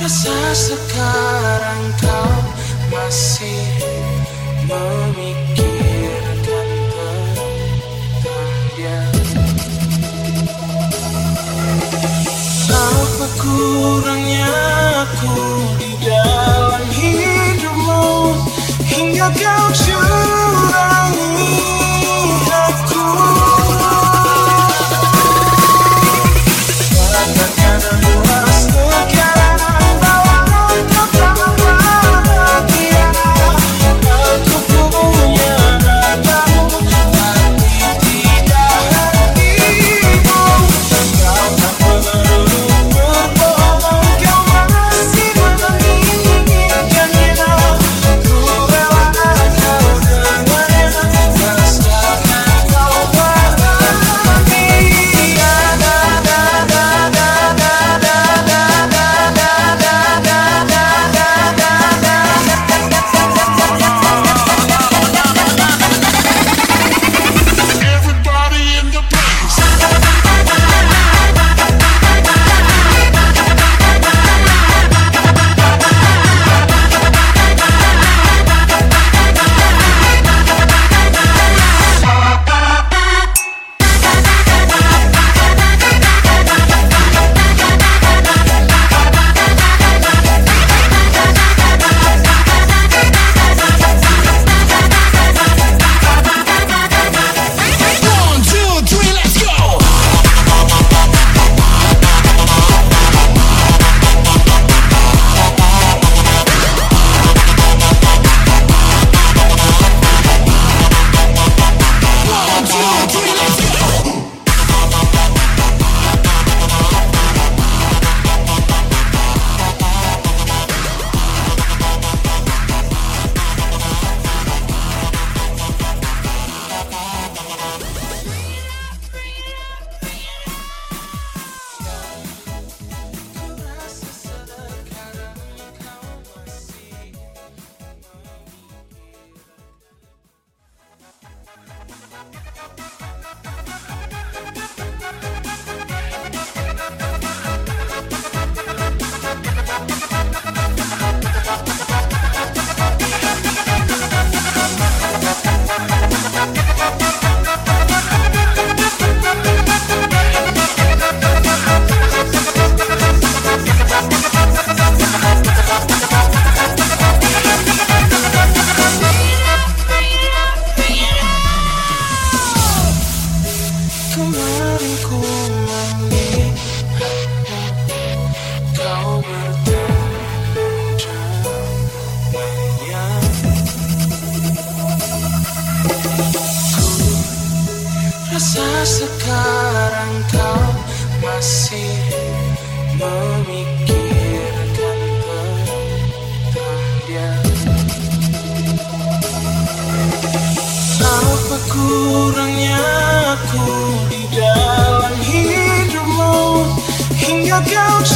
Rasa sekarang kau masih memikirkan tentang dia. Apa kurangnya aku di dalam hidupmu hingga kau curangi aku. Badannya luas sekarang bawa untuk bahagia. Aku punya padamu tapi tidak hatimu. Kau tak perlu berbohong, kau masih menginginkannya. Ku rela kau dengannya, rasakan kau bahagia. Everybody in the place. One, two, three, let's go. One, two, three, let's go. Kemarin ku melihatmu, kau bertemu dengannya. Ku rasa sekarang kau masih memikirkan tentang dia. Apa kurangnya aku di dalam hidupmu hingga kau